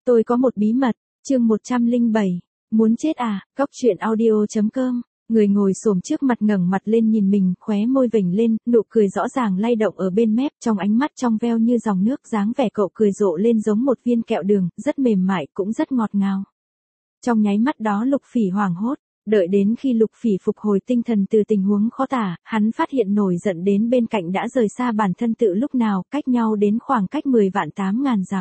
Tôi có một bí mật, chương 107. Muốn chết à, Góc truyện audio.com. Người ngồi xổm trước mặt ngẩng mặt lên nhìn mình, khóe môi vểnh lên, nụ cười rõ ràng lay động ở bên mép, trong ánh mắt trong veo như dòng nước, dáng vẻ cậu cười rộ lên giống một viên kẹo đường, rất mềm mại cũng rất ngọt ngào. Trong nháy mắt đó Lục Phỉ hoảng hốt, đợi đến khi Lục Phỉ phục hồi tinh thần từ tình huống khó tả, hắn phát hiện nổi giận đến bên cạnh đã rời xa bản thân tự lúc nào, cách nhau đến khoảng cách 10.800.000 dặm.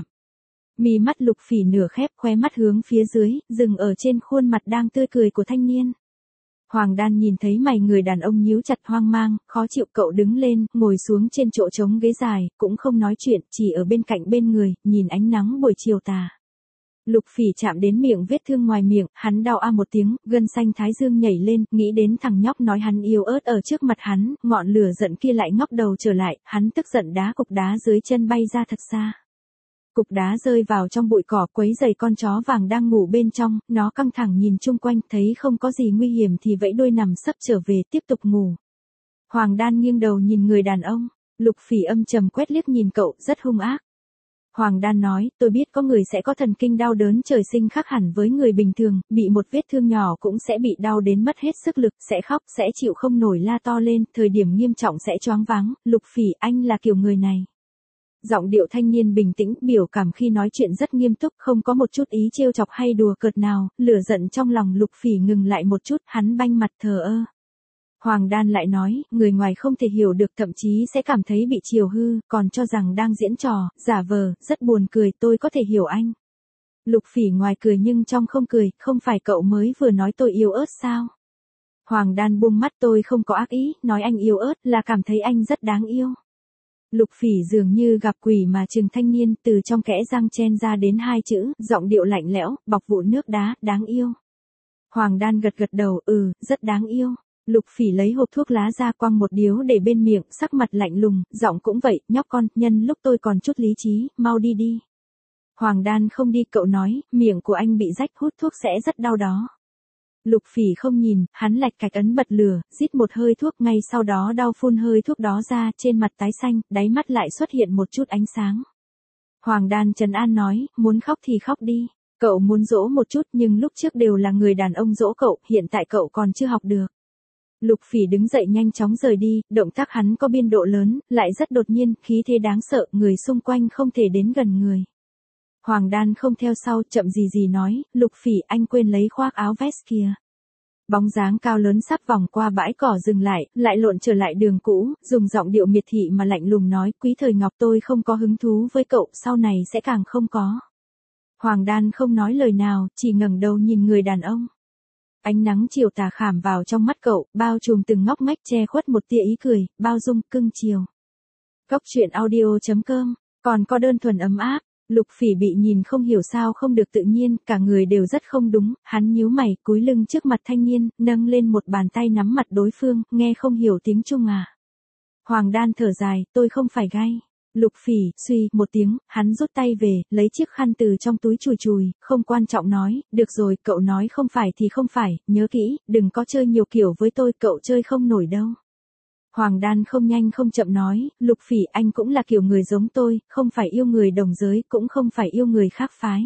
Mí mắt Lục Phỉ nửa khép, khóe mắt hướng phía dưới, dừng ở trên khuôn mặt đang tươi cười của thanh niên. Hoàng Đan nhìn thấy mày người đàn ông nhíu chặt hoang mang, khó chịu, cậu đứng lên, ngồi xuống trên chỗ trống ghế dài, cũng không nói chuyện, chỉ ở bên cạnh bên người, nhìn ánh nắng buổi chiều tà. Lục Phỉ chạm đến miệng vết thương ngoài miệng, hắn đau a một tiếng, gân xanh thái dương nhảy lên, nghĩ đến thằng nhóc nói hắn yếu ớt ở trước mặt hắn, ngọn lửa giận kia lại ngóc đầu trở lại, hắn tức giận đá cục đá dưới chân bay ra thật xa. Cục đá rơi vào trong bụi cỏ, quấy rầy con chó vàng đang ngủ bên trong, nó căng thẳng nhìn chung quanh, thấy không có gì nguy hiểm thì vẫy đuôi nằm sấp trở về tiếp tục ngủ. Hoàng Đan nghiêng đầu nhìn người đàn ông, Lục Phỉ âm trầm quét liếc nhìn cậu, rất hung ác. Hoàng Đan nói, tôi biết có người sẽ có thần kinh đau đớn trời sinh khác hẳn với người bình thường, bị một vết thương nhỏ cũng sẽ bị đau đến mất hết sức lực, sẽ khóc, sẽ chịu không nổi la to lên, thời điểm nghiêm trọng sẽ choáng váng. Lục Phỉ, anh là kiểu người này. Giọng điệu thanh niên bình tĩnh, biểu cảm khi nói chuyện rất nghiêm túc, không có một chút ý trêu chọc hay đùa cợt nào, lửa giận trong lòng Lục Phỉ ngừng lại một chút, hắn banh mặt thờ ơ. Hoàng Đan lại nói, người ngoài không thể hiểu được, thậm chí sẽ cảm thấy bị chiều hư, còn cho rằng đang diễn trò, giả vờ, rất buồn cười, tôi có thể hiểu anh. Lục Phỉ ngoài cười nhưng trong không cười, không phải cậu mới vừa nói tôi yếu ớt sao? Hoàng Đan buông mắt, tôi không có ác ý, nói anh yếu ớt là cảm thấy anh rất đáng yêu. Lục Phỉ dường như gặp quỷ mà trừng thanh niên, từ trong kẽ răng chen ra đến hai chữ, giọng điệu lạnh lẽo, bọc vụn nước đá, đáng yêu. Hoàng Đan gật gật đầu, rất đáng yêu. Lục Phỉ lấy hộp thuốc lá ra quăng một điếu để bên miệng, sắc mặt lạnh lùng, giọng cũng vậy, nhóc con, nhân lúc tôi còn chút lý trí, mau đi đi. Hoàng Đan không đi, cậu nói, miệng của anh bị rách, hút thuốc sẽ rất đau đó. Lục Phỉ không nhìn, hắn lạch cạch ấn bật lửa, rít một hơi thuốc, ngay sau đó đau phun hơi thuốc đó ra, trên mặt tái xanh, đáy mắt lại xuất hiện một chút ánh sáng. Hoàng Đan trấn an nói, muốn khóc thì khóc đi, cậu muốn dỗ một chút nhưng lúc trước đều là người đàn ông dỗ cậu, hiện tại cậu còn chưa học được. Lục Phỉ đứng dậy nhanh chóng rời đi, động tác hắn có biên độ lớn, lại rất đột nhiên, khí thế đáng sợ, người xung quanh không thể đến gần người. Hoàng Đan không theo sau, chậm gì gì nói, Lục Phỉ, anh quên lấy khoác áo vest kia. Bóng dáng cao lớn sắp vòng qua bãi cỏ dừng lại lộn trở lại đường cũ, dùng giọng điệu miệt thị mà lạnh lùng nói, Quý Thời Ngọc, tôi không có hứng thú với cậu, sau này sẽ càng không có. Hoàng Đan không nói lời nào, chỉ ngẩng đầu nhìn người đàn ông. Ánh nắng chiều tà khảm vào trong mắt cậu, bao trùm từng ngóc ngách, che khuất một tia ý cười, bao dung, cưng chiều. Góc truyện audio.com, còn có đơn thuần ấm áp. Lục Phỉ bị nhìn không hiểu sao không được tự nhiên, cả người đều rất không đúng, hắn nhíu mày, cúi lưng trước mặt thanh niên, nâng lên một bàn tay nắm mặt đối phương, nghe không hiểu tiếng Trung à. Hoàng Đan thở dài, tôi không phải gay. Lục Phỉ, suy, một tiếng, hắn rút tay về, lấy chiếc khăn từ trong túi chùi chùi, không quan trọng nói, được rồi, cậu nói không phải thì không phải, nhớ kỹ, đừng có chơi nhiều kiểu với tôi, cậu chơi không nổi đâu. Hoàng Đan không nhanh không chậm nói, Lục Phỉ, anh cũng là kiểu người giống tôi, không phải yêu người đồng giới, cũng không phải yêu người khác phái.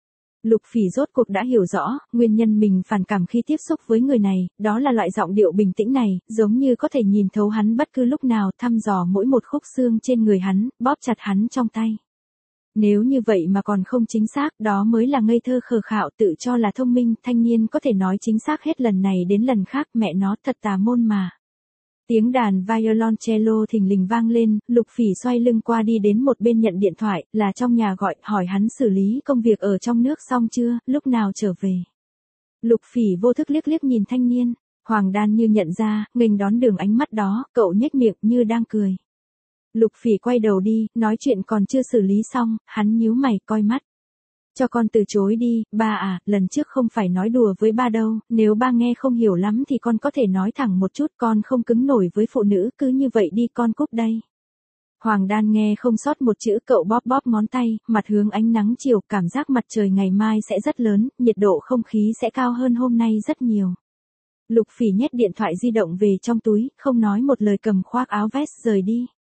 Lục Phỉ rốt cuộc đã hiểu rõ, nguyên nhân mình phản cảm khi tiếp xúc với người này, đó là loại giọng điệu bình tĩnh này, giống như có thể nhìn thấu hắn bất cứ lúc nào, thăm dò mỗi một khúc xương trên người hắn, bóp chặt hắn trong tay. Nếu như vậy mà còn không chính xác, đó mới là ngây thơ khờ khạo, tự cho là thông minh, thanh niên có thể nói chính xác hết lần này đến lần khác, mẹ nó thật tà môn mà. Tiếng đàn violoncello thình lình vang lên, Lục Phỉ xoay lưng qua đi đến một bên nhận điện thoại, là trong nhà gọi, hỏi hắn xử lý công việc ở trong nước xong chưa, lúc nào trở về. Lục Phỉ vô thức liếc liếc nhìn thanh niên, Hoàng Đan như nhận ra, nghênh đón đường ánh mắt đó, cậu nhếch miệng như đang cười. Lục Phỉ quay đầu đi, nói chuyện còn chưa xử lý xong, hắn nhíu mày coi mắt. Cho con từ chối đi, ba à, lần trước không phải nói đùa với ba đâu, nếu ba nghe không hiểu lắm thì con có thể nói thẳng một chút, con không cứng nổi với phụ nữ, cứ như vậy đi, con cúp đây. Hoàng Đan nghe không sót một chữ, cậu bóp bóp ngón tay, mặt hướng ánh nắng chiều, cảm giác mặt trời ngày mai sẽ rất lớn, nhiệt độ không khí sẽ cao hơn hôm nay rất nhiều. Lục Phỉ nhét điện thoại di động về trong túi, không nói một lời cầm khoác áo vest rời đi.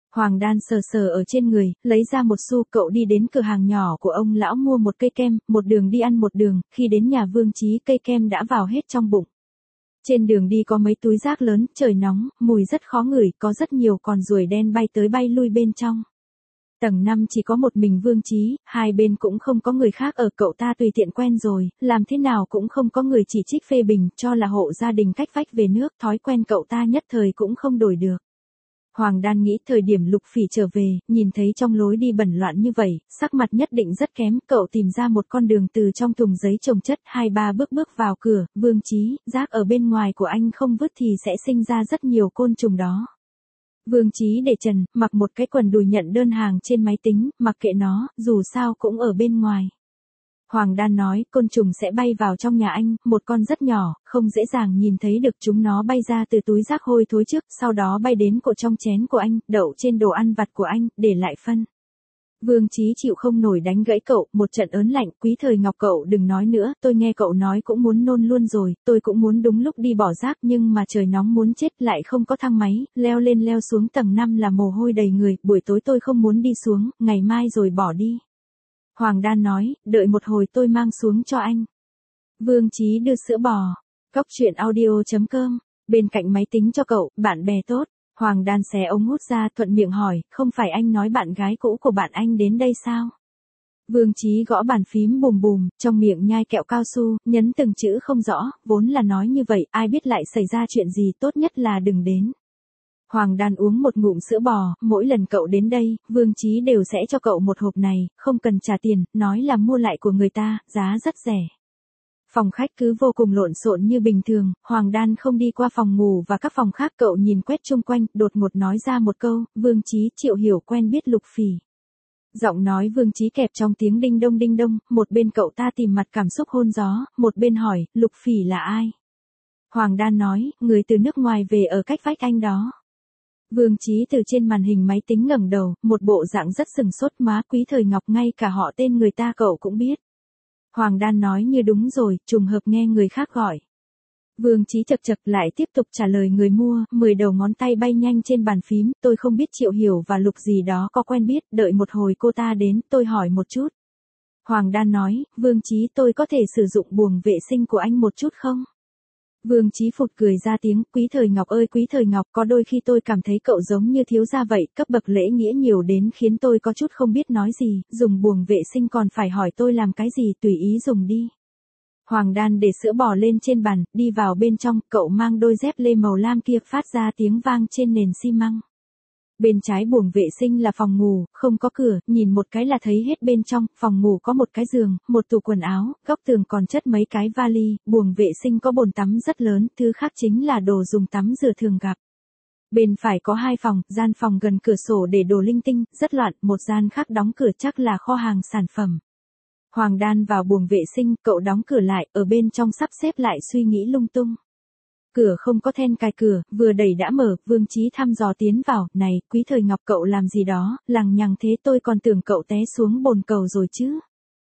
Hoàng Đan sờ sờ ở trên người, lấy ra một xu, cậu đi đến cửa hàng nhỏ của ông lão mua một cây kem, một đường đi ăn một đường, khi đến nhà Vương Chí cây kem đã vào hết trong bụng. Trên đường đi có mấy túi rác lớn, trời nóng, mùi rất khó ngửi, có rất nhiều con ruồi đen bay tới bay lui bên trong. Tầng 5 chỉ có một mình Vương Chí, hai bên cũng không có người khác ở, cậu ta tùy tiện quen rồi, làm thế nào cũng không có người chỉ trích phê bình, cho là hộ gia đình cách vách về nước, thói quen cậu ta nhất thời cũng không đổi được. Hoàng Đan nghĩ thời điểm Lục Phỉ trở về, nhìn thấy trong lối đi bẩn loạn như vậy, sắc mặt nhất định rất kém, cậu tìm ra một con đường từ trong thùng giấy chồng chất, 2-3 bước bước vào cửa, Vương Chí, rác ở bên ngoài của anh không vứt thì sẽ sinh ra rất nhiều côn trùng đó. Vương Chí để trần, mặc một cái quần đùi nhận đơn hàng trên máy tính, mặc kệ nó, dù sao cũng ở bên ngoài. Hoàng Đan nói, côn trùng sẽ bay vào trong nhà anh, một con rất nhỏ, không dễ dàng nhìn thấy được, chúng nó bay ra từ túi rác hôi thối trước, sau đó bay đến cột trong chén của anh, đậu trên đồ ăn vặt của anh, để lại phân. Vương Chí chịu không nổi đánh gãy cậu, một trận ớn lạnh, Quý Thời Ngọc cậu đừng nói nữa, tôi nghe cậu nói cũng muốn nôn luôn rồi, tôi cũng muốn đúng lúc đi bỏ rác nhưng mà trời nóng muốn chết lại không có thang máy, leo lên leo xuống tầng 5 là mồ hôi đầy người, buổi tối tôi không muốn đi xuống, ngày mai rồi bỏ đi. Hoàng Đan nói, đợi một hồi tôi mang xuống cho anh. Vương Chí đưa sữa bò. Cóc truyện audio.com, bên cạnh máy tính cho cậu, bạn bè tốt. Hoàng Đan xé ống hút ra, thuận miệng hỏi, không phải anh nói bạn gái cũ của bạn anh đến đây sao? Vương Chí gõ bàn phím bùm bùm, trong miệng nhai kẹo cao su, nhấn từng chữ không rõ, vốn là nói như vậy, ai biết lại xảy ra chuyện gì, tốt nhất là đừng đến. Hoàng Đan uống một ngụm sữa bò, mỗi lần cậu đến đây, Vương Chí đều sẽ cho cậu một hộp này, không cần trả tiền, nói là mua lại của người ta, giá rất rẻ. Phòng khách cứ vô cùng lộn xộn như bình thường, Hoàng Đan không đi qua phòng ngủ và các phòng khác, cậu nhìn quét chung quanh, đột ngột nói ra một câu, Vương Chí Triệu hiểu quen biết Lục Phỉ. Giọng nói Vương Chí kẹp trong tiếng đinh đông, một bên cậu ta tìm mặt cảm xúc hôn gió, một bên hỏi, Lục Phỉ là ai? Hoàng Đan nói, người từ nước ngoài về ở cách vách anh đó. Vương Chí từ trên màn hình máy tính ngẩng đầu, một bộ dạng rất sừng sốt, má Quý Thời Ngọc ngay cả họ tên người ta cậu cũng biết. Hoàng Đan nói như đúng rồi, trùng hợp nghe người khác gọi. Vương Chí chật chật lại tiếp tục trả lời người mua, 10 đầu ngón tay bay nhanh trên bàn phím, tôi không biết Triệu Hiểu và Lục gì đó có quen biết, đợi một hồi cô ta đến, tôi hỏi một chút. Hoàng Đan nói, Vương Chí tôi có thể sử dụng buồng vệ sinh của anh một chút không? Vương Chí phụt cười ra tiếng, Quý Thời Ngọc ơi Quý Thời Ngọc, có đôi khi tôi cảm thấy cậu giống như thiếu gia vậy, cấp bậc lễ nghĩa nhiều đến khiến tôi có chút không biết nói gì, dùng buồng vệ sinh còn phải hỏi tôi làm cái gì, tùy ý dùng đi. Hoàng Đan để sữa bò lên trên bàn, đi vào bên trong, cậu mang đôi dép lê màu lam kia, phát ra tiếng vang trên nền xi măng. Bên trái buồng vệ sinh là phòng ngủ, không có cửa, nhìn một cái là thấy hết bên trong, phòng ngủ có một cái giường, một tủ quần áo, góc tường còn chất mấy cái vali, buồng vệ sinh có bồn tắm rất lớn, thứ khác chính là đồ dùng tắm rửa thường gặp. Bên phải có 2 phòng, gian phòng gần cửa sổ để đồ linh tinh, rất loạn, một gian khác đóng cửa chắc là kho hàng sản phẩm. Hoàng Đan vào buồng vệ sinh, cậu đóng cửa lại, ở bên trong sắp xếp lại suy nghĩ lung tung. Cửa không có then cài cửa, vừa đẩy đã mở, Vương Chí thăm dò tiến vào, này, Quý Thời Ngọc cậu làm gì đó, lằng nhằng thế tôi còn tưởng cậu té xuống bồn cầu rồi chứ.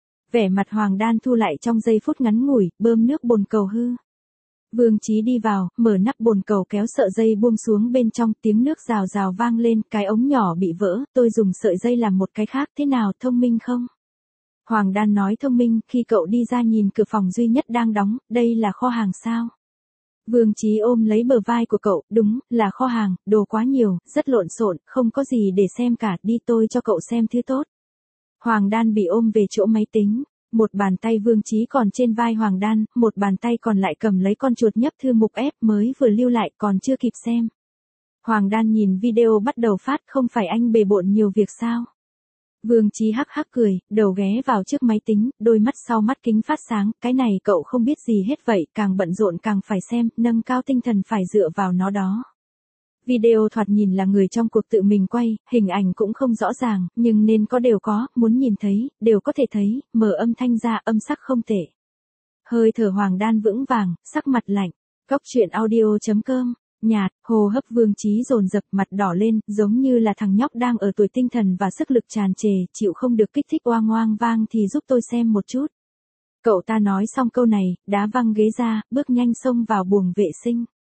Vẻ mặt Hoàng Đan thu lại trong giây phút ngắn ngủi, bơm nước bồn cầu hư. Vương Chí đi vào, mở nắp bồn cầu kéo sợi dây buông xuống bên trong, tiếng nước rào rào vang lên, cái ống nhỏ bị vỡ, tôi dùng sợi dây làm một cái khác, thế nào, thông minh không? Hoàng Đan nói thông minh, khi cậu đi ra nhìn cửa phòng duy nhất đang đóng, đây là kho hàng sao? Vương Chí ôm lấy bờ vai của cậu, đúng, là kho hàng, đồ quá nhiều, rất lộn xộn, không có gì để xem cả, đi tôi cho cậu xem thứ tốt. Hoàng Đan bị ôm về chỗ máy tính, một bàn tay Vương Chí còn trên vai Hoàng Đan, một bàn tay còn lại cầm lấy con chuột nhấp thư mục ép mới vừa lưu lại còn chưa kịp xem. Hoàng Đan nhìn video bắt đầu phát, không phải anh bề bộn nhiều việc sao? Vương Chí hắc hắc cười, đầu ghé vào trước máy tính, đôi mắt sau mắt kính phát sáng, cái này cậu không biết gì hết vậy, càng bận rộn càng phải xem, nâng cao tinh thần phải dựa vào nó đó. Video thoạt nhìn là người trong cuộc tự mình quay, hình ảnh cũng không rõ ràng, nhưng nên có đều có, muốn nhìn thấy, đều có thể thấy, mở âm thanh ra, âm sắc không tệ. Hơi thở Hoàng Đan vững vàng, sắc mặt lạnh. Cóc truyện audio.com, nhạt, hô hấp Vương Chí dồn dập, mặt đỏ lên, giống như là thằng nhóc đang ở tuổi tinh thần và sức lực tràn trề, chịu không được kích thích oang oang vang thì giúp tôi xem một chút. Cậu ta nói xong câu này, đá văng ghế ra, bước nhanh xông vào buồng vệ sinh.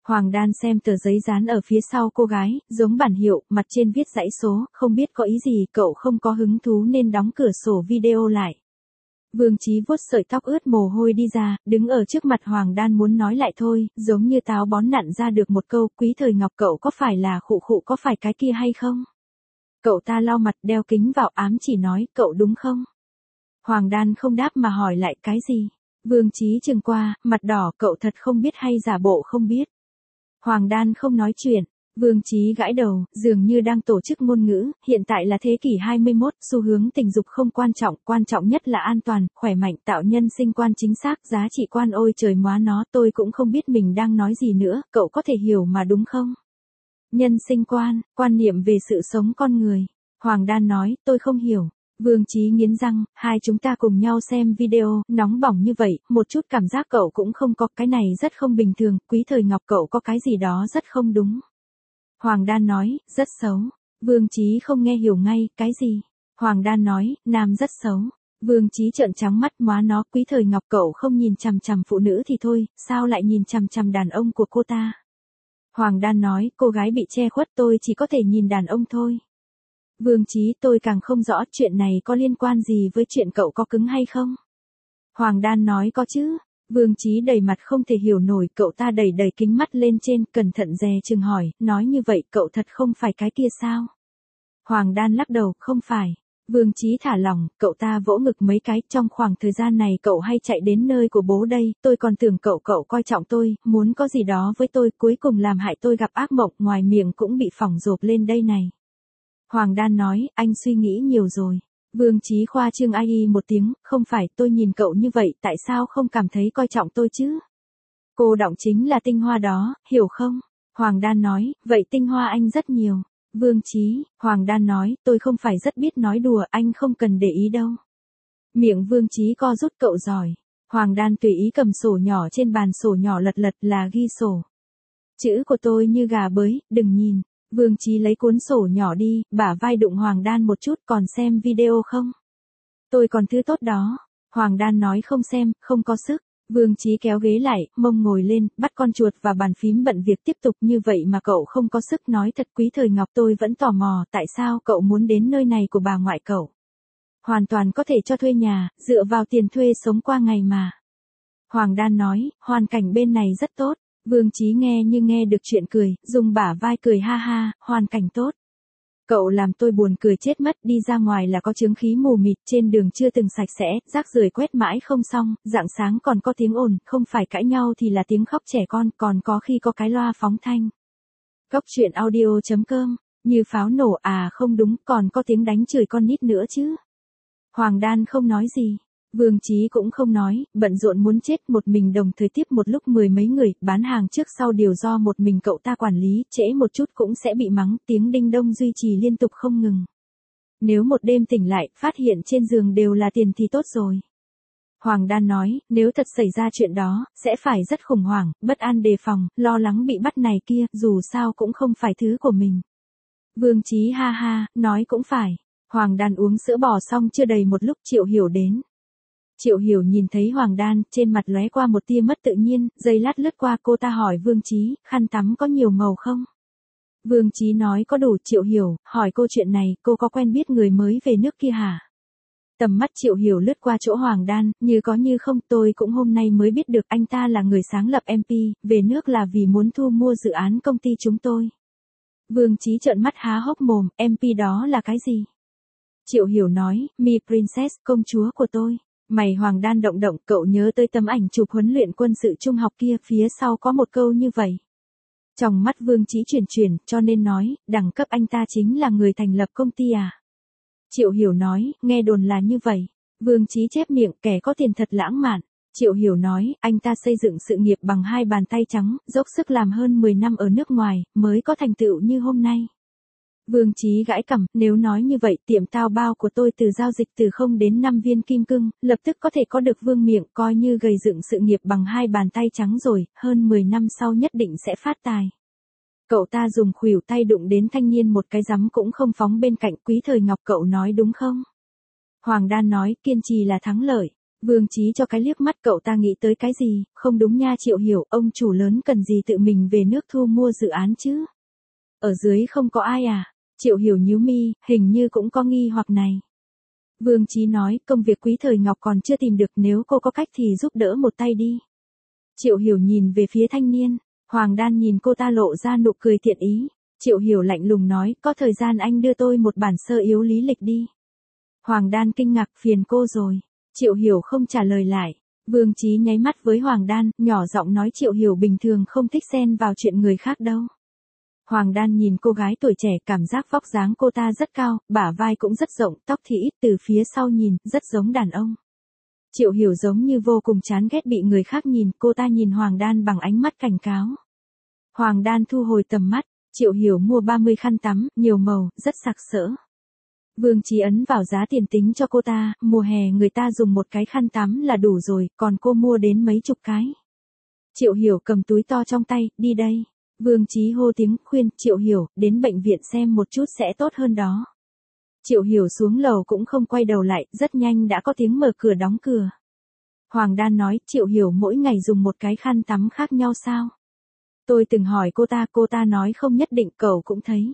Hoàng Đan xem tờ giấy dán ở phía sau cô gái, giống bản hiệu, mặt trên viết dãy số, không biết có ý gì, cậu không có hứng thú nên đóng cửa sổ video lại. Vương Chí vuốt sợi tóc ướt mồ hôi đi ra, đứng ở trước mặt Hoàng Đan muốn nói lại thôi, giống như táo bón nặn ra được một câu, Quý Thời Ngọc cậu có phải là khụ khụ có phải cái kia hay không? Cậu ta lau mặt đeo kính vào ám chỉ nói, cậu đúng không? Hoàng Đan không đáp mà hỏi lại cái gì? Vương Chí chừng qua, mặt đỏ, cậu thật không biết hay giả bộ không biết? Hoàng Đan không nói chuyện. Vương Chí gãi đầu, dường như đang tổ chức ngôn ngữ, hiện tại là thế kỷ 21, xu hướng tình dục không quan trọng nhất là an toàn, khỏe mạnh, tạo nhân sinh quan chính xác, giá trị quan ôi trời móa nó, tôi cũng không biết mình đang nói gì nữa, cậu có thể hiểu mà đúng không? Nhân sinh quan, quan niệm về sự sống con người. Hoàng Đan nói, tôi không hiểu. Vương Chí nghiến răng, hai chúng ta cùng nhau xem video, nóng bỏng như vậy, một chút cảm giác cậu cũng không có, cái này rất không bình thường, Quý Thời Ngọc cậu có cái gì đó rất không đúng. Hoàng Đan nói, rất xấu. Vương Chí không nghe hiểu ngay, cái gì? Hoàng Đan nói, nam rất xấu. Vương Chí trợn trắng mắt, móa nó, Quý Thời Ngọc cậu không nhìn chằm chằm phụ nữ thì thôi, sao lại nhìn chằm chằm đàn ông của cô ta? Hoàng Đan nói, cô gái bị che khuất tôi chỉ có thể nhìn đàn ông thôi. Vương Chí tôi càng không rõ chuyện này có liên quan gì với chuyện cậu có cứng hay không? Hoàng Đan nói có chứ. Vương Chí đầy mặt không thể hiểu nổi, cậu ta đẩy kính mắt lên trên, cẩn thận dè chừng hỏi, nói như vậy cậu thật không phải cái kia sao? Hoàng Đan lắc đầu, không phải. Vương Chí thả lỏng, cậu ta vỗ ngực mấy cái, trong khoảng thời gian này cậu hay chạy đến nơi của bố đây, tôi còn tưởng cậu coi trọng tôi, muốn có gì đó với tôi, cuối cùng làm hại tôi gặp ác mộng, ngoài miệng cũng bị phỏng rộp lên đây này. Hoàng Đan nói, anh suy nghĩ nhiều rồi. Vương Chí khoa trương ai một tiếng, không phải, tôi nhìn cậu như vậy, tại sao không cảm thấy coi trọng tôi chứ? Cô đọng chính là tinh hoa đó, hiểu không? Hoàng Đan nói, vậy tinh hoa anh rất nhiều. Vương Chí, Hoàng Đan nói, tôi không phải rất biết nói đùa, anh không cần để ý đâu. Miệng Vương Chí co rút, cậu giỏi. Hoàng Đan tùy ý cầm sổ nhỏ trên bàn, sổ nhỏ lật là ghi sổ. Chữ của tôi như gà bới, đừng nhìn. Vương Chí lấy cuốn sổ nhỏ đi, bả vai đụng Hoàng Đan một chút, còn xem video không? Tôi còn thứ tốt đó. Hoàng Đan nói không xem, không có sức. Vương Chí kéo ghế lại, mông ngồi lên, bắt con chuột và bàn phím bận việc tiếp tục, như vậy mà cậu không có sức, nói thật Quý Thời Ngọc tôi vẫn tò mò, tại sao cậu muốn đến nơi này của bà ngoại cậu? Hoàn toàn có thể cho thuê nhà, dựa vào tiền thuê sống qua ngày mà. Hoàng Đan nói, hoàn cảnh bên này rất tốt. Vương Chí nghe như nghe được chuyện cười, dùng bả vai cười ha ha, hoàn cảnh tốt. Cậu làm tôi buồn cười chết mất, đi ra ngoài là có chướng khí mù mịt, trên đường chưa từng sạch sẽ, rác rưởi quét mãi không xong, rạng sáng còn có tiếng ồn, không phải cãi nhau thì là tiếng khóc trẻ con, còn có khi có cái loa phóng thanh. Góc truyện audio.com, như pháo nổ à, không đúng, còn có tiếng đánh chửi con nít nữa chứ. Hoàng Đan không nói gì. Vương Chí cũng không nói, bận rộn muốn chết, một mình đồng thời tiếp một lúc mười mấy người, bán hàng trước sau đều do một mình cậu ta quản lý, trễ một chút cũng sẽ bị mắng, tiếng đinh đông duy trì liên tục không ngừng. Nếu một đêm tỉnh lại, phát hiện trên giường đều là tiền thì tốt rồi. Hoàng Đan nói, nếu thật xảy ra chuyện đó, sẽ phải rất khủng hoảng, bất an đề phòng, lo lắng bị bắt này kia, dù sao cũng không phải thứ của mình. Vương Chí ha ha, nói cũng phải. Hoàng Đan uống sữa bò xong chưa đầy một lúc Triệu Hiểu đến. Triệu Hiểu nhìn thấy Hoàng Đan, trên mặt lóe qua một tia mất tự nhiên, giây lát lướt qua, cô ta hỏi Vương Chí, khăn tắm có nhiều màu không? Vương Chí nói có đủ. Triệu Hiểu hỏi cô chuyện này, cô có quen biết người mới về nước kia hả? Tầm mắt Triệu Hiểu lướt qua chỗ Hoàng Đan, như có như không, tôi cũng hôm nay mới biết được anh ta là người sáng lập MP, về nước là vì muốn thu mua dự án công ty chúng tôi. Vương Chí trợn mắt há hốc mồm, MP đó là cái gì? Triệu Hiểu nói, Mi Princess, công chúa của tôi. Mày Hoàng Đan động động, cậu nhớ tới tấm ảnh chụp huấn luyện quân sự trung học kia, phía sau có một câu như vậy. Trong mắt Vương Chí chuyển, cho nên nói, đẳng cấp anh ta chính là người thành lập công ty à? Triệu Hiểu nói, nghe đồn là như vậy. Vương Chí chép miệng, kẻ có tiền thật lãng mạn. Triệu Hiểu nói, anh ta xây dựng sự nghiệp bằng hai bàn tay trắng, dốc sức làm hơn 10 năm ở nước ngoài, mới có thành tựu như hôm nay. Vương Chí gãi cằm, nếu nói như vậy, tiệm tao bao của tôi từ giao dịch từ 0 đến 5 viên kim cương, lập tức có thể có được vương miện, coi như gầy dựng sự nghiệp bằng hai bàn tay trắng rồi, hơn 10 năm sau nhất định sẽ phát tài. Cậu ta dùng khuỷu tay đụng đến thanh niên một cái rắm cũng không phóng bên cạnh. Quý Thời Ngọc cậu nói đúng không? Hoàng Đan nói, kiên trì là thắng lợi. Vương Chí cho cái liếc mắt, cậu ta nghĩ tới cái gì, không đúng nha Triệu Hiểu, ông chủ lớn cần gì tự mình về nước thu mua dự án chứ. Ở dưới không có ai à? Triệu Hiểu nhíu mi, hình như cũng có nghi hoặc này. Vương Chí nói, công việc Quý Thời Ngọc còn chưa tìm được, nếu cô có cách thì giúp đỡ một tay đi. Triệu Hiểu nhìn về phía thanh niên, Hoàng Đan nhìn cô ta lộ ra nụ cười thiện ý. Triệu Hiểu lạnh lùng nói, có thời gian anh đưa tôi một bản sơ yếu lý lịch đi. Hoàng Đan kinh ngạc, phiền cô rồi. Triệu Hiểu không trả lời lại. Vương Chí nháy mắt với Hoàng Đan, nhỏ giọng nói Triệu Hiểu bình thường không thích xen vào chuyện người khác đâu. Hoàng Đan nhìn cô gái tuổi trẻ, cảm giác vóc dáng cô ta rất cao, bả vai cũng rất rộng, tóc thì ít, từ phía sau nhìn, rất giống đàn ông. Triệu Hiểu giống như vô cùng chán ghét bị người khác nhìn, cô ta nhìn Hoàng Đan bằng ánh mắt cảnh cáo. Hoàng Đan thu hồi tầm mắt, Triệu Hiểu mua 30 khăn tắm, nhiều màu, rất sặc sỡ. Vương Chí ấn vào giá tiền tính cho cô ta, mùa hè người ta dùng một cái khăn tắm là đủ rồi, còn cô mua đến mấy chục cái. Triệu Hiểu cầm túi to trong tay, đi đây. Vương Chí hô tiếng, khuyên, Triệu Hiểu, đến bệnh viện xem một chút sẽ tốt hơn đó. Triệu Hiểu xuống lầu cũng không quay đầu lại, rất nhanh đã có tiếng mở cửa đóng cửa. Hoàng Đan nói, Triệu Hiểu mỗi ngày dùng một cái khăn tắm khác nhau sao? Tôi từng hỏi cô ta nói không nhất định, cậu cũng thấy.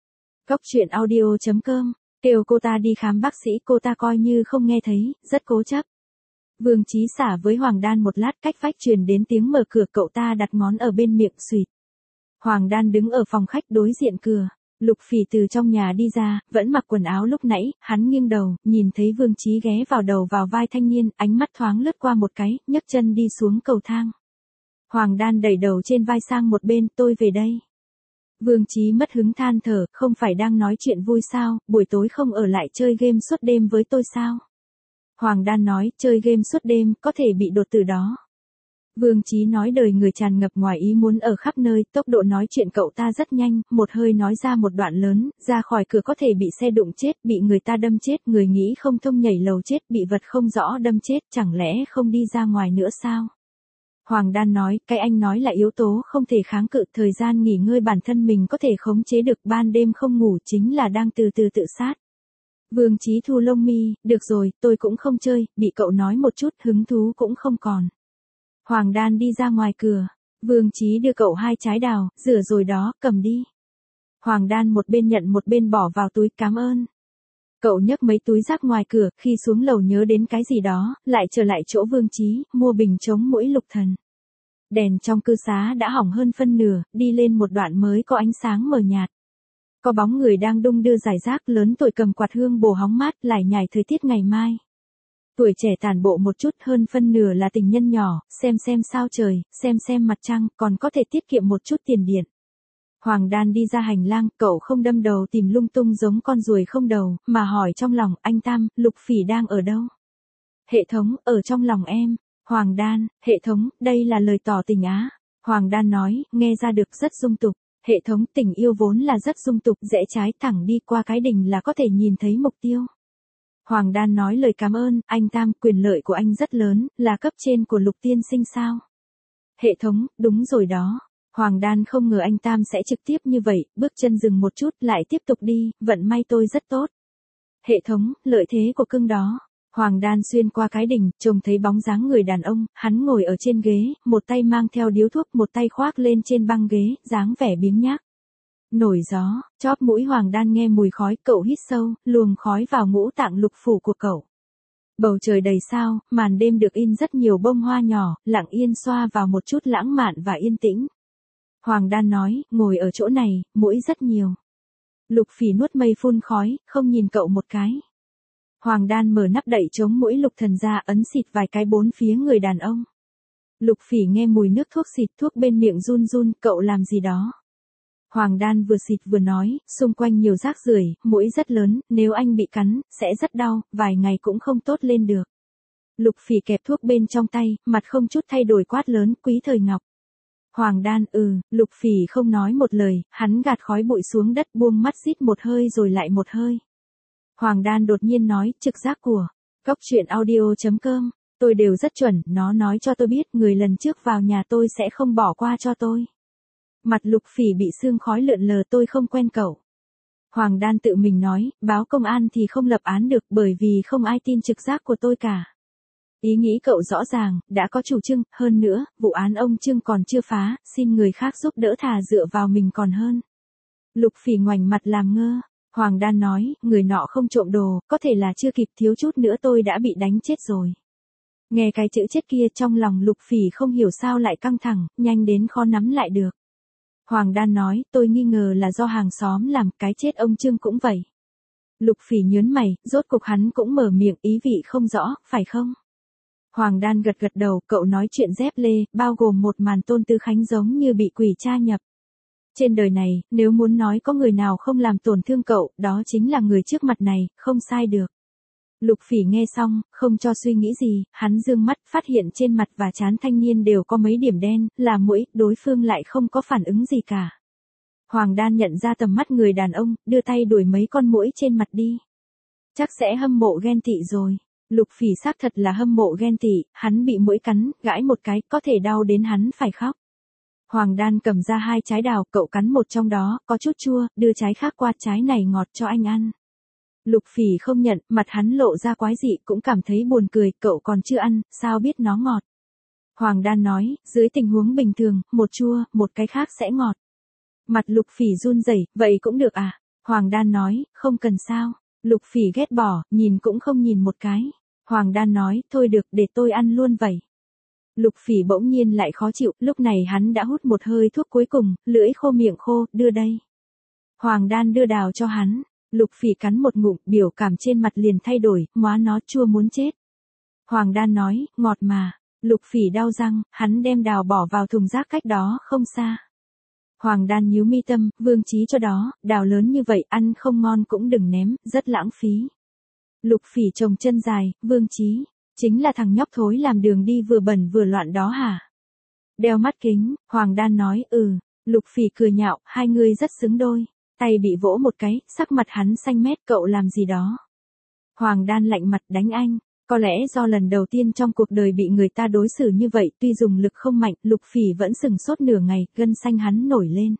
Cóc truyện audio.com, kêu cô ta đi khám bác sĩ, cô ta coi như không nghe thấy, rất cố chấp. Vương Chí xả với Hoàng Đan một lát, cách vách truyền đến tiếng mở cửa, cậu ta đặt ngón ở bên miệng, suýt. Hoàng Đan đứng ở phòng khách đối diện cửa. Lục Phỉ từ trong nhà đi ra, vẫn mặc quần áo lúc nãy, hắn nghiêng đầu, nhìn thấy Vương Chí ghé vào đầu vào vai thanh niên, ánh mắt thoáng lướt qua một cái, nhấc chân đi xuống cầu thang. Hoàng Đan đẩy đầu trên vai sang một bên, tôi về đây. Vương Chí mất hứng than thở, không phải đang nói chuyện vui sao, buổi tối không ở lại chơi game suốt đêm với tôi sao? Hoàng Đan nói, chơi game suốt đêm, có thể bị đột tử đó. Vương Chí nói đời người tràn ngập ngoài ý muốn ở khắp nơi, tốc độ nói chuyện cậu ta rất nhanh, một hơi nói ra một đoạn lớn, ra khỏi cửa có thể bị xe đụng chết, bị người ta đâm chết, người nghĩ không thông nhảy lầu chết, bị vật không rõ đâm chết, chẳng lẽ không đi ra ngoài nữa sao? Hoàng Đan nói, cái anh nói là yếu tố không thể kháng cự, thời gian nghỉ ngơi bản thân mình có thể khống chế được, ban đêm không ngủ chính là đang từ từ tự sát. Vương Chí thu lông mi, được rồi, tôi cũng không chơi, bị cậu nói một chút, hứng thú cũng không còn. Hoàng Đan đi ra ngoài cửa, Vương Chí đưa cậu 2 trái đào, rửa rồi đó, cầm đi. Hoàng Đan một bên nhận một bên bỏ vào túi, cảm ơn. Cậu nhấc mấy túi rác ngoài cửa, khi xuống lầu nhớ đến cái gì đó, lại trở lại chỗ Vương Chí, mua bình chống muỗi Lục Thần. Đèn trong cư xá đã hỏng hơn phân nửa, đi lên một đoạn mới có ánh sáng mờ nhạt. Có bóng người đang đung đưa rải rác, lớn tuổi cầm quạt hương bồ hóng mát, lải nhải thời tiết ngày mai. Tuổi trẻ tản bộ một chút, hơn phân nửa là tình nhân nhỏ, xem sao trời, xem mặt trăng, còn có thể tiết kiệm một chút tiền điện. Hoàng Đan đi ra hành lang, cậu không đâm đầu tìm lung tung giống con ruồi không đầu, mà hỏi trong lòng, anh Tam, Lục Phỉ đang ở đâu? Hệ thống, ở trong lòng em. Hoàng Đan, hệ thống, đây là lời tỏ tình á. Hoàng Đan nói, nghe ra được rất dung tục. Hệ thống, tình yêu vốn là rất dung tục, rẽ trái thẳng đi qua cái đình là có thể nhìn thấy mục tiêu. Hoàng Đan nói lời cảm ơn, anh Tam, quyền lợi của anh rất lớn, là cấp trên của Lục tiên sinh sao? Hệ thống, đúng rồi đó. Hoàng Đan không ngờ anh Tam sẽ trực tiếp như vậy, bước chân dừng một chút, lại tiếp tục đi, vận may tôi rất tốt. Hệ thống, lợi thế của cưng đó. Hoàng Đan xuyên qua cái đình, trông thấy bóng dáng người đàn ông, hắn ngồi ở trên ghế, một tay mang theo điếu thuốc, một tay khoác lên trên băng ghế, dáng vẻ biếng nhác. Nổi gió, chóp mũi Hoàng Đan nghe mùi khói, cậu hít sâu, luồng khói vào ngũ tạng lục phủ của cậu. Bầu trời đầy sao, màn đêm được in rất nhiều bông hoa nhỏ, lặng yên xoa vào một chút lãng mạn và yên tĩnh. Hoàng Đan nói, ngồi ở chỗ này, mũi rất nhiều. Lục Phỉ nuốt mây phun khói, không nhìn cậu một cái. Hoàng Đan mở nắp đậy chống mũi Lục Thần ra, ấn xịt vài cái bốn phía người đàn ông. Lục Phỉ nghe mùi nước thuốc xịt, thuốc bên miệng run run, cậu làm gì đó? Hoàng Đan vừa xịt vừa nói, xung quanh nhiều rác rưởi, mũi rất lớn, nếu anh bị cắn, sẽ rất đau, vài ngày cũng không tốt lên được. Lục Phỉ kẹp thuốc bên trong tay, mặt không chút thay đổi quát lớn, Quý Thời Ngọc. Hoàng Đan, Lục Phỉ không nói một lời, hắn gạt khói bụi xuống đất, buông mắt rít một hơi rồi lại một hơi. Hoàng Đan đột nhiên nói, trực giác của Cóc truyện audio.com, tôi đều rất chuẩn, nó nói cho tôi biết, người lần trước vào nhà tôi sẽ không bỏ qua cho tôi. Mặt Lục Phỉ bị sương khói lượn lờ, tôi không quen cậu. Hoàng Đan tự mình nói, báo công an thì không lập án được bởi vì không ai tin trực giác của tôi cả. Ý nghĩ cậu rõ ràng, đã có chủ trương, hơn nữa, vụ án ông Trương còn chưa phá, xin người khác giúp đỡ thà dựa vào mình còn hơn. Lục Phỉ ngoảnh mặt làm ngơ. Hoàng Đan nói, người nọ không trộm đồ, có thể là chưa kịp, thiếu chút nữa tôi đã bị đánh chết rồi. Nghe cái chữ chết kia trong lòng Lục Phỉ không hiểu sao lại căng thẳng, nhanh đến khó nắm lại được. Hoàng Đan nói, tôi nghi ngờ là do hàng xóm làm, cái chết ông Trương cũng vậy. Lục Phỉ nhớn mày, rốt cục hắn cũng mở miệng, ý vị không rõ, phải không? Hoàng Đan gật gật đầu, cậu nói chuyện dép lê, bao gồm một màn Tôn Tư Khánh giống như bị quỷ tra nhập. Trên đời này, nếu muốn nói có người nào không làm tổn thương cậu, đó chính là người trước mặt này, không sai được. Lục Phỉ nghe xong, không cho suy nghĩ gì, hắn dương mắt, phát hiện trên mặt và trán thanh niên đều có mấy điểm đen, là muỗi, đối phương lại không có phản ứng gì cả. Hoàng Đan nhận ra tầm mắt người đàn ông, đưa tay đuổi mấy con muỗi trên mặt đi. Chắc sẽ hâm mộ ghen tị rồi. Lục Phỉ xác thật là hâm mộ ghen tị, hắn bị muỗi cắn, gãi một cái, có thể đau đến hắn phải khóc. Hoàng Đan cầm ra 2 trái đào, cậu cắn một trong đó, có chút chua, đưa trái khác qua, trái này ngọt cho anh ăn. Lục Phỉ không nhận, mặt hắn lộ ra quái dị, cũng cảm thấy buồn cười, cậu còn chưa ăn, sao biết nó ngọt. Hoàng Đan nói, dưới tình huống bình thường, một chua, một cái khác sẽ ngọt. Mặt Lục Phỉ run rẩy, vậy cũng được à? Hoàng Đan nói, không cần sao. Lục Phỉ ghét bỏ, nhìn cũng không nhìn một cái. Hoàng Đan nói, thôi được, để tôi ăn luôn vậy. Lục Phỉ bỗng nhiên lại khó chịu, lúc này hắn đã hút một hơi thuốc cuối cùng, lưỡi khô miệng khô, đưa đây. Hoàng Đan đưa đào cho hắn. Lục Phỉ cắn một ngụm, biểu cảm trên mặt liền thay đổi, móa nó chua muốn chết. Hoàng Đan nói, ngọt mà. Lục Phỉ đau răng, hắn đem đào bỏ vào thùng rác cách đó không xa. Hoàng Đan nhíu mi tâm, Vương Chí cho đó, đào lớn như vậy, ăn không ngon cũng đừng ném, rất lãng phí. Lục Phỉ trồng chân dài, Vương Chí, chính là thằng nhóc thối làm đường đi vừa bẩn vừa loạn đó hả? Đeo mắt kính, Hoàng Đan nói, Lục Phỉ cười nhạo, hai người rất xứng đôi. Tay bị vỗ một cái, sắc mặt hắn xanh mét, cậu làm gì đó? Hoàng Đan lạnh mặt, đánh anh. Có lẽ do lần đầu tiên trong cuộc đời bị người ta đối xử như vậy, tuy dùng lực không mạnh, Lục Phỉ vẫn sừng sốt nửa ngày, gân xanh hắn nổi lên.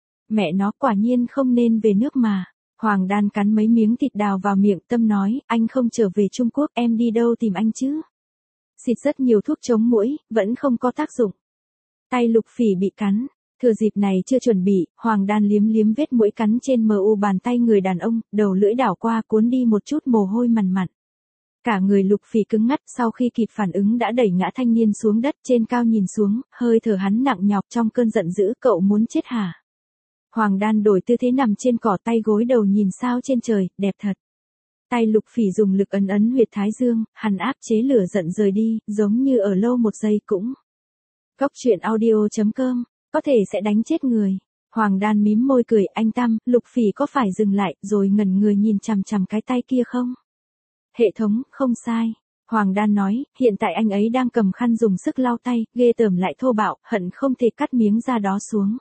Mẹ nó, quả nhiên không nên về nước mà. Hoàng Đan cắn mấy miếng thịt đào vào miệng, tâm nói, anh không trở về Trung Quốc, em đi đâu tìm anh chứ? Xịt rất nhiều thuốc chống muỗi, vẫn không có tác dụng. Tay Lục Phỉ bị cắn. Thừa dịp này chưa chuẩn bị, Hoàng Đan liếm liếm vết muỗi cắn trên mu bàn tay người đàn ông, đầu lưỡi đảo qua cuốn đi một chút mồ hôi mằn mặn. Cả người Lục Phỉ cứng ngắt, sau khi kịp phản ứng đã đẩy ngã thanh niên xuống đất, trên cao nhìn xuống, hơi thở hắn nặng nhọc trong cơn giận dữ, cậu muốn chết hả? Hoàng Đan đổi tư thế nằm trên cỏ, tay gối đầu nhìn sao trên trời, đẹp thật. Tay Lục Phỉ dùng lực ấn ấn huyệt thái dương, hắn áp chế lửa giận rời đi, giống như ở lâu một giây cũng. Góc truyện audio.com, có thể sẽ đánh chết người. Hoàng Đan mím môi cười, anh Tam, Lục Phỉ có phải dừng lại, rồi ngẩn người nhìn chằm chằm cái tay kia không? Hệ thống, không sai. Hoàng Đan nói, hiện tại anh ấy đang cầm khăn dùng sức lau tay, ghê tởm lại thô bạo, hận không thể cắt miếng da đó xuống.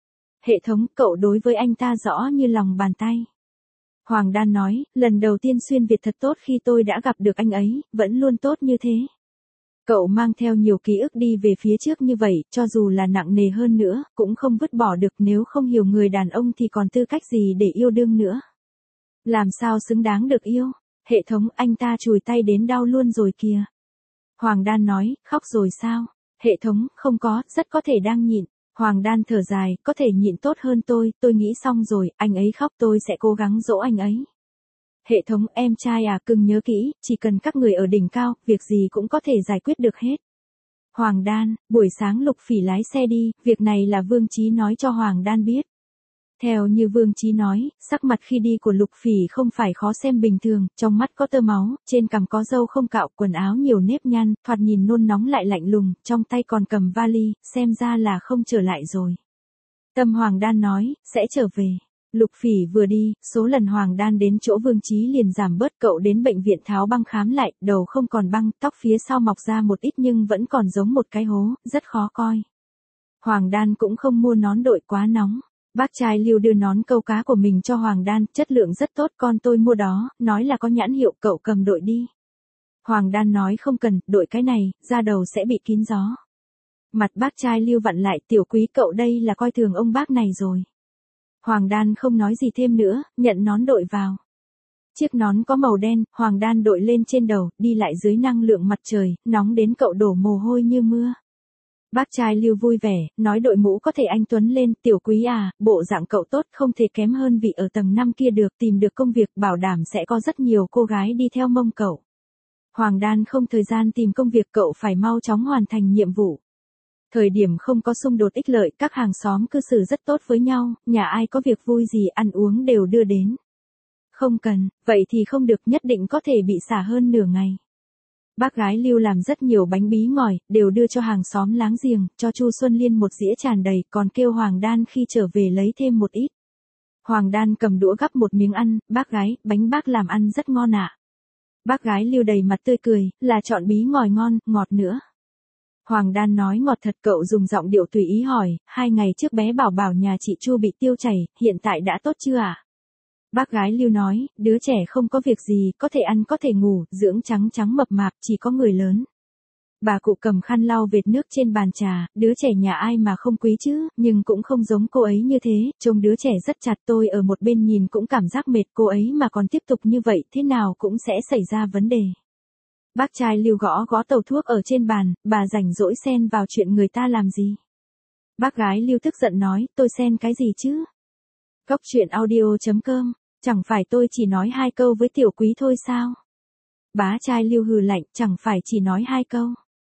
Hệ thống, cậu đối với anh ta rõ như lòng bàn tay. Hoàng Đan nói, lần đầu tiên xuyên Việt thật tốt khi tôi đã gặp được anh ấy, vẫn luôn tốt như thế. Cậu mang theo nhiều ký ức đi về phía trước như vậy, cho dù là nặng nề hơn nữa, cũng không vứt bỏ được, nếu không hiểu người đàn ông thì còn tư cách gì để yêu đương nữa. Làm sao xứng đáng được yêu? Hệ thống, anh ta chùi tay đến đau luôn rồi kìa. Hoàng Đan nói, khóc rồi sao? Hệ thống, không có, rất có thể đang nhịn. Hoàng Đan thở dài, có thể nhịn tốt hơn tôi nghĩ xong rồi, anh ấy khóc tôi sẽ cố gắng dỗ anh ấy. Hệ thống, em trai à, cưng nhớ kỹ, chỉ cần các người ở đỉnh cao, việc gì cũng có thể giải quyết được hết. Hoàng Đan, buổi sáng Lục Phỉ lái xe đi, việc này là Vương Chí nói cho Hoàng Đan biết. Theo như Vương Chí nói, sắc mặt khi đi của Lục Phỉ không phải khó xem bình thường, trong mắt có tơ máu, trên cằm có râu không cạo, quần áo nhiều nếp nhăn, thoạt nhìn nôn nóng lại lạnh lùng, trong tay còn cầm vali, xem ra là không trở lại rồi. Tâm Hoàng Đan nói, sẽ trở về. Lục Phỉ vừa đi, số lần Hoàng Đan đến chỗ Vương Chí liền giảm bớt, cậu đến bệnh viện tháo băng khám lại, đầu không còn băng, tóc phía sau mọc ra một ít nhưng vẫn còn giống một cái hố, rất khó coi. Hoàng Đan cũng không mua nón đội quá nóng. Bác trai Lưu đưa nón câu cá của mình cho Hoàng Đan, chất lượng rất tốt, con tôi mua đó, nói là có nhãn hiệu, cậu cầm đội đi. Hoàng Đan nói không cần, đội cái này, da đầu sẽ bị kín gió. Mặt bác trai Lưu vặn lại, tiểu quý cậu đây là coi thường ông bác này rồi. Hoàng Đan không nói gì thêm nữa, nhận nón đội vào. Chiếc nón có màu đen, Hoàng Đan đội lên trên đầu, đi lại dưới năng lượng mặt trời, nóng đến cậu đổ mồ hôi như mưa. Bác trai Lưu vui vẻ, nói đội mũ có thể anh Tuấn lên, tiểu quý à, bộ dạng cậu tốt không thể kém hơn vị ở tầng 5 kia được, tìm được công việc bảo đảm sẽ có rất nhiều cô gái đi theo mông cậu. Hoàng Đan không thời gian tìm công việc, cậu phải mau chóng hoàn thành nhiệm vụ. Thời điểm không có xung đột ích lợi, các hàng xóm cư xử rất tốt với nhau, nhà ai có việc vui gì ăn uống đều đưa đến. Không cần, vậy thì không được, nhất định có thể bị xả hơn nửa ngày. Bác gái Lưu làm rất nhiều bánh bí ngòi, đều đưa cho hàng xóm láng giềng, cho Chu Xuân Liên một dĩa tràn đầy, còn kêu Hoàng Đan khi trở về lấy thêm một ít. Hoàng Đan cầm đũa gắp một miếng ăn, bác gái, bánh bác làm ăn rất ngon ạ. Bác gái Lưu đầy mặt tươi cười, là chọn bí ngòi ngon, ngọt nữa. Hoàng Đan nói ngọt thật, cậu dùng giọng điệu tùy ý hỏi, 2 ngày trước bé bảo bảo nhà chị Chu bị tiêu chảy, hiện tại đã tốt chưa ạ? Bác gái Lưu nói, đứa trẻ không có việc gì, có thể ăn có thể ngủ, dưỡng trắng trắng mập mạp, chỉ có người lớn. Bà cụ cầm khăn lau vệt nước trên bàn trà, đứa trẻ nhà ai mà không quý chứ, nhưng cũng không giống cô ấy như thế, trông đứa trẻ rất chặt, tôi ở một bên nhìn cũng cảm giác mệt, cô ấy mà còn tiếp tục như vậy thế nào cũng sẽ xảy ra vấn đề. Bác trai Lưu gõ gõ tàu thuốc ở trên bàn, bà rảnh rỗi xen vào chuyện người ta làm gì. Bác gái Lưu tức giận nói, tôi xen cái gì chứ? Góc chuyện audio.com, chẳng phải tôi chỉ nói 2 câu với tiểu quý thôi sao? Bá trai Lưu hừ lạnh, chẳng phải chỉ nói 2 câu.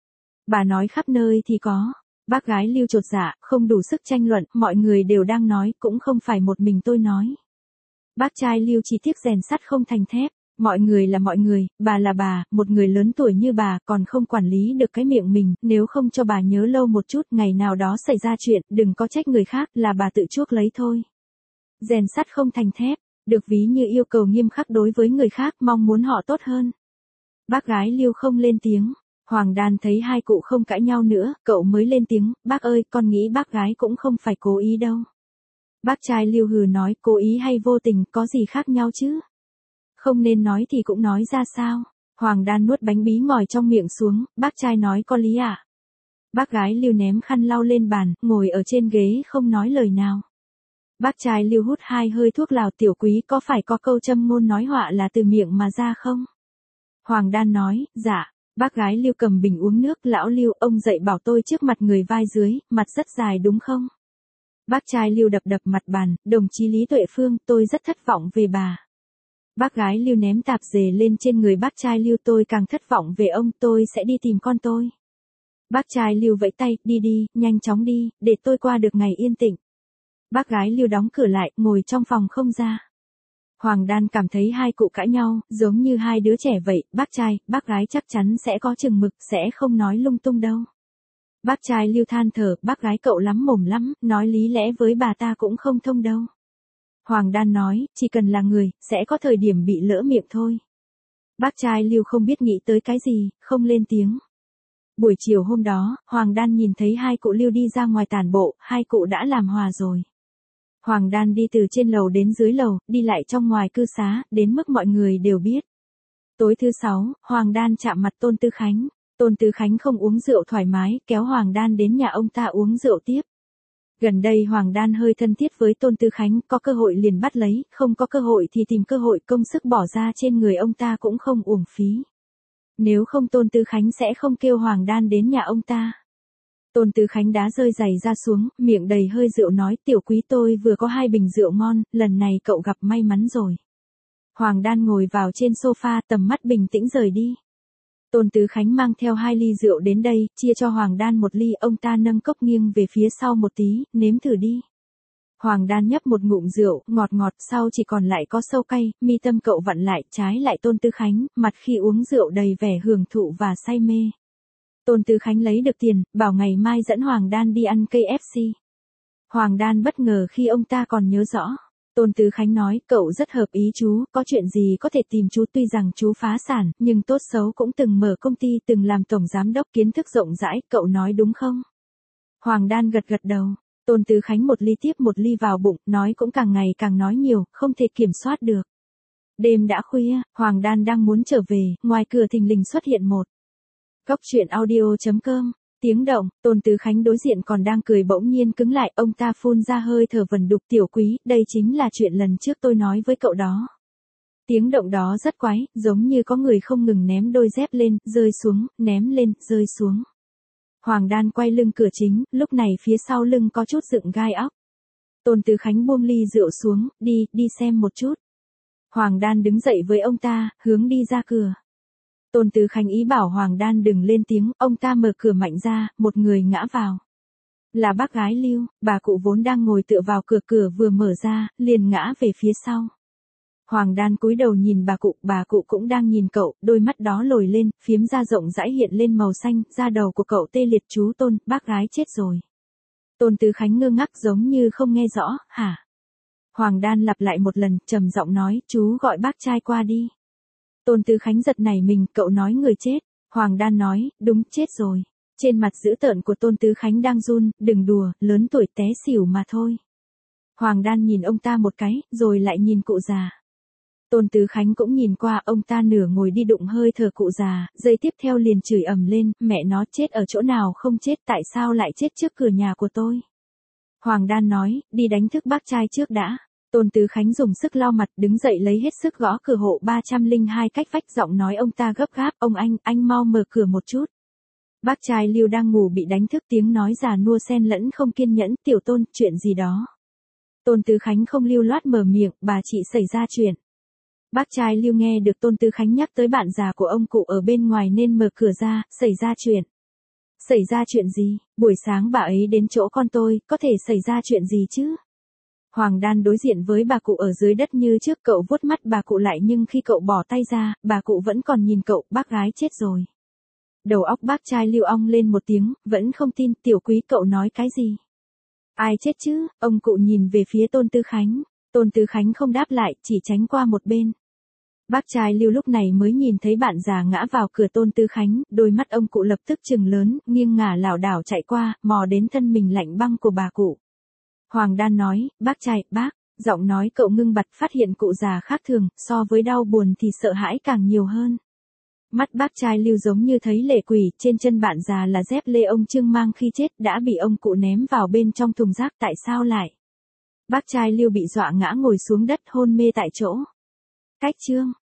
Bà nói khắp nơi thì có. Bác gái Lưu chột dạ, không đủ sức tranh luận, mọi người đều đang nói, cũng không phải một mình tôi nói. Bác trai Lưu chỉ tiếc rèn sắt không thành thép. Mọi người là mọi người, bà là bà, một người lớn tuổi như bà còn không quản lý được cái miệng mình, nếu không cho bà nhớ lâu một chút, ngày nào đó xảy ra chuyện, đừng có trách người khác, là bà tự chuốc lấy thôi. Rèn sắt không thành thép, được ví như yêu cầu nghiêm khắc đối với người khác, mong muốn họ tốt hơn. Bác gái Lưu không lên tiếng. Hoàng Đan thấy hai cụ không cãi nhau nữa, cậu mới lên tiếng, bác ơi, con nghĩ bác gái cũng không phải cố ý đâu. Bác trai Lưu hừ nói, cố ý hay vô tình, có gì khác nhau chứ? Không nên nói thì cũng nói ra sao? Hoàng Đan nuốt bánh bí ngòi trong miệng xuống, bác trai nói có lý ạ. Bác gái Lưu ném khăn lau lên bàn, ngồi ở trên ghế không nói lời nào. Bác trai Lưu hút 2 hơi thuốc lào, tiểu quý có phải có câu châm ngôn nói họa là từ miệng mà ra không? Hoàng Đan nói, dạ. Bác gái Lưu cầm bình uống nước, lão Lưu, ông dạy bảo tôi trước mặt người vai dưới, mặt rất dài đúng không? Bác trai Lưu đập đập mặt bàn, đồng chí Lý Tuệ Phương, tôi rất thất vọng về bà. Bác gái Lưu ném tạp dề lên trên người bác trai Lưu, tôi càng thất vọng về ông, tôi sẽ đi tìm con tôi. Bác trai Lưu vẫy tay, đi đi, nhanh chóng đi, để tôi qua được ngày yên tĩnh. Bác gái Lưu đóng cửa lại, ngồi trong phòng không ra. Hoàng Đan cảm thấy hai cụ cãi nhau, giống như 2 đứa trẻ vậy, bác trai, bác gái chắc chắn sẽ có chừng mực, sẽ không nói lung tung đâu. Bác trai Lưu than thở, bác gái cậu lắm mồm lắm, nói lý lẽ với bà ta cũng không thông đâu. Hoàng Đan nói, chỉ cần là người, sẽ có thời điểm bị lỡ miệng thôi. Bác trai Lưu không biết nghĩ tới cái gì, không lên tiếng. Buổi chiều hôm đó, Hoàng Đan nhìn thấy hai cụ Lưu đi ra ngoài tản bộ, hai cụ đã làm hòa rồi. Hoàng Đan đi từ trên lầu đến dưới lầu, đi lại trong ngoài cư xá, đến mức mọi người đều biết. Tối thứ 6, Hoàng Đan chạm mặt Tôn Tư Khánh. Tôn Tư Khánh không uống rượu thoải mái, kéo Hoàng Đan đến nhà ông ta uống rượu tiếp. Gần đây Hoàng Đan hơi thân thiết với Tôn Tư Khánh, có cơ hội liền bắt lấy, không có cơ hội thì tìm cơ hội, công sức bỏ ra trên người ông ta cũng không uổng phí. Nếu không Tôn Tư Khánh sẽ không kêu Hoàng Đan đến nhà ông ta. Tôn Tư Khánh đá rơi giày ra xuống, miệng đầy hơi rượu nói, tiểu quý tôi vừa có 2 bình rượu ngon, lần này cậu gặp may mắn rồi. Hoàng Đan ngồi vào trên sofa, tầm mắt bình tĩnh rời đi. Tôn Tư Khánh mang theo 2 ly rượu đến đây, chia cho Hoàng Đan 1 ly, ông ta nâng cốc nghiêng về phía sau một tí, nếm thử đi. Hoàng Đan nhấp một ngụm rượu, ngọt ngọt, sau chỉ còn lại có sâu cay, mi tâm cậu vặn lại, trái lại Tôn Tư Khánh, mặt khi uống rượu đầy vẻ hưởng thụ và say mê. Tôn Tư Khánh lấy được tiền, bảo ngày mai dẫn Hoàng Đan đi ăn KFC. Hoàng Đan bất ngờ khi ông ta còn nhớ rõ. Tôn Tư Khánh nói, cậu rất hợp ý chú, có chuyện gì có thể tìm chú, tuy rằng chú phá sản, nhưng tốt xấu cũng từng mở công ty, từng làm tổng giám đốc, kiến thức rộng rãi, cậu nói đúng không? Hoàng Đan gật gật đầu. Tôn Tư Khánh một ly tiếp một ly vào bụng, nói cũng càng ngày càng nói nhiều, không thể kiểm soát được. Đêm đã khuya, Hoàng Đan đang muốn trở về, ngoài cửa thình lình xuất hiện một. Góc chuyện audio.com, tiếng động, Tôn Tư Khánh đối diện còn đang cười bỗng nhiên cứng lại, ông ta phun ra hơi thở vẩn đục, tiểu quý, đây chính là chuyện lần trước tôi nói với cậu đó. Tiếng động đó rất quái, giống như có người không ngừng ném đôi dép lên, rơi xuống, ném lên, rơi xuống. Hoàng Đan quay lưng cửa chính, lúc này phía sau lưng có chút dựng gai óc. Tôn Tứ Khánh buông ly rượu xuống, đi xem một chút. Hoàng Đan đứng dậy với ông ta, hướng đi ra cửa. Tôn Tứ Khánh ý bảo Hoàng Đan đừng lên tiếng, ông ta mở cửa mạnh ra, một người ngã vào. Là bác gái Lưu, bà cụ vốn đang ngồi tựa vào cửa vừa mở ra, liền ngã về phía sau. Hoàng Đan cúi đầu nhìn bà cụ cũng đang nhìn cậu, đôi mắt đó lồi lên, phiếm da rộng rãi hiện lên màu xanh, da đầu của cậu tê liệt. Chú Tôn, bác gái chết rồi. Tôn Tứ Khánh ngơ ngác giống như không nghe rõ, hả? Hoàng Đan lặp lại một lần, trầm giọng nói, chú gọi bác trai qua đi. Tôn Tứ Khánh giật nảy mình, cậu nói người chết. Hoàng Đan nói, đúng, chết rồi. Trên mặt dữ tợn của Tôn Tứ Khánh đang run, đừng đùa, lớn tuổi té xỉu mà thôi. Hoàng Đan nhìn ông ta một cái, rồi lại nhìn cụ già. Tôn Tứ Khánh cũng nhìn qua, ông ta nửa ngồi đi đụng hơi thở cụ già, giây tiếp theo liền chửi ầm lên, mẹ nó chết ở chỗ nào không chết, tại sao lại chết trước cửa nhà của tôi. Hoàng Đan nói, đi đánh thức bác trai trước đã. Tôn Tứ Khánh dùng sức lau mặt, đứng dậy lấy hết sức gõ cửa hộ 302 cách vách, giọng nói ông ta gấp gáp, ông anh mau mở cửa một chút. Bác trai Lưu đang ngủ bị đánh thức, tiếng nói già nua xen lẫn không kiên nhẫn, tiểu Tôn, chuyện gì đó. Tôn Tứ Khánh không lưu loát mở miệng, bà chị xảy ra chuyện. Bác trai Lưu nghe được Tôn Tứ Khánh nhắc tới bạn già của ông cụ ở bên ngoài nên mở cửa ra, xảy ra chuyện. Xảy ra chuyện gì, buổi sáng bà ấy đến chỗ con tôi, có thể xảy ra chuyện gì chứ? Hoàng Đan đối diện với bà cụ ở dưới đất như trước, cậu vuốt mắt bà cụ lại nhưng khi cậu bỏ tay ra, bà cụ vẫn còn nhìn cậu, bác gái chết rồi. Đầu óc bác trai Lưu ong lên một tiếng, vẫn không tin, tiểu Quý cậu nói cái gì? Ai chết chứ? Ông cụ nhìn về phía Tôn Tứ Khánh. Tôn Tứ Khánh không đáp lại, chỉ tránh qua một bên. Bác trai Lưu lúc này mới nhìn thấy bạn già ngã vào cửa Tôn Tứ Khánh, đôi mắt ông cụ lập tức trừng lớn, nghiêng ngả lảo đảo chạy qua, mò đến thân mình lạnh băng của bà cụ. Hoàng Đan nói, bác trai, bác, giọng nói cậu ngưng bặt, phát hiện cụ già khác thường, so với đau buồn thì sợ hãi càng nhiều hơn. Mắt bác trai Lưu giống như thấy lệ quỷ, trên chân bạn già là dép lê ông Trương mang khi chết, đã bị ông cụ ném vào bên trong thùng rác, tại sao lại? Bác trai Lưu bị dọa ngã ngồi xuống đất, hôn mê tại chỗ. Cách chương